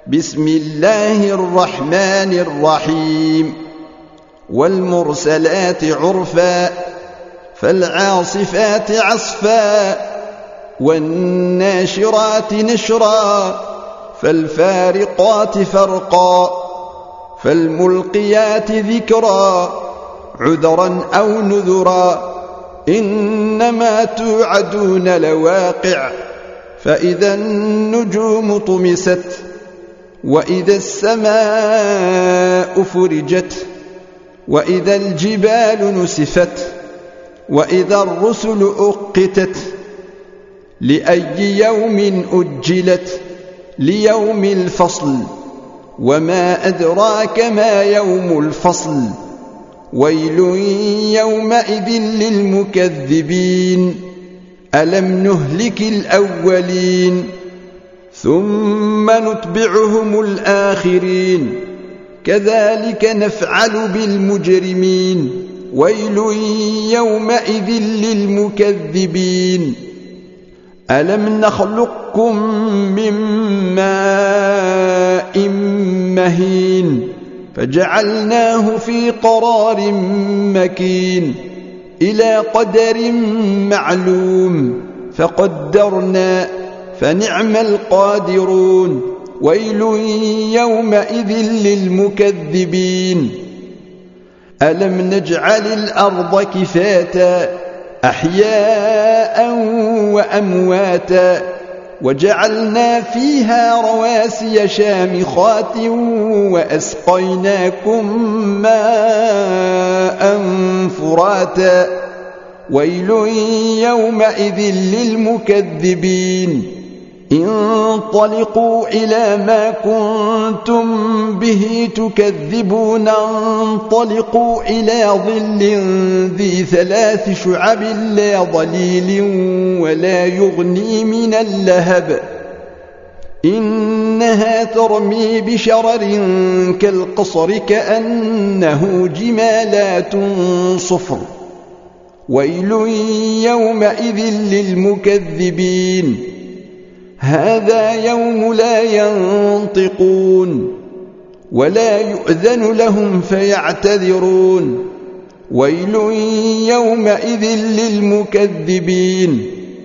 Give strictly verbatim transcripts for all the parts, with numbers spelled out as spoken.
بسم الله الرحمن الرحيم والمرسلات عرفا فالعاصفات عصفا والناشرات نشرا فالفارقات فرقا فالملقيات ذكرا عذرا أو نذرا إنما توعدون لواقع فإذا النجوم طمست وإذا السماء فرجت وإذا الجبال نسفت وإذا الرسل أقتت لأي يوم أجلت ليوم الفصل وما أدراك ما يوم الفصل ويل يومئذ للمكذبين ألم نهلك الأولين ثم نتبعهم الآخرين كذلك نفعل بالمجرمين ويل يومئذ للمكذبين ألم نخلقكم من ماء مهين فجعلناه في قرار مكين إلى قدر معلوم فقدرنا فنعم القادرون ويل يومئذ للمكذبين ألم نجعل الأرض كفاتا أحياء وأمواتا وجعلنا فيها رواسي شامخات وأسقيناكم ماء فراتا ويل يومئذ للمكذبين انطلقوا إلى ما كنتم به تكذبون انطلقوا إلى ظل ذي ثلاث شعب لا ظليل ولا يغني من اللهب إنها ترمي بشرر كالقصر كأنه جمالات صفر ويل يومئذ للمكذبين هذا يوم لا ينطقون ولا يؤذن لهم فيعتذرون ويل يومئذ للمكذبين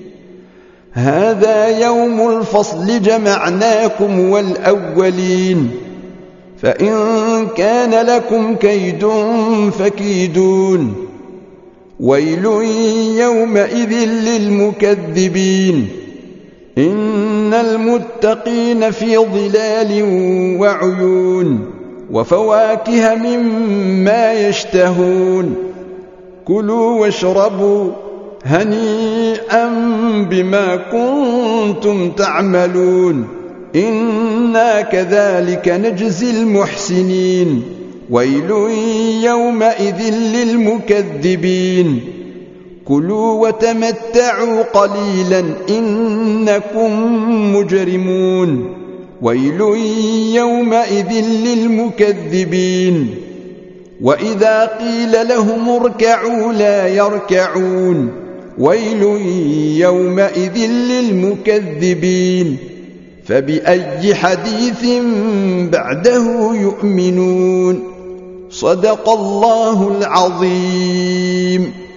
هذا يوم الفصل جمعناكم والأولين فإن كان لكم كيد فكيدون ويل يومئذ للمكذبين إن المتقين في ظلال وعيون وفواكه مما يشتهون كلوا واشربوا هنيئا بما كنتم تعملون إنا كذلك نجزي المحسنين ويل يومئذ للمكذبين كلوا وتمتعوا قليلا إنكم مجرمون ويل يومئذ للمكذبين وإذا قيل لهم اركعوا لا يركعون ويل يومئذ للمكذبين فبأي حديث بعده يؤمنون صدق الله العظيم.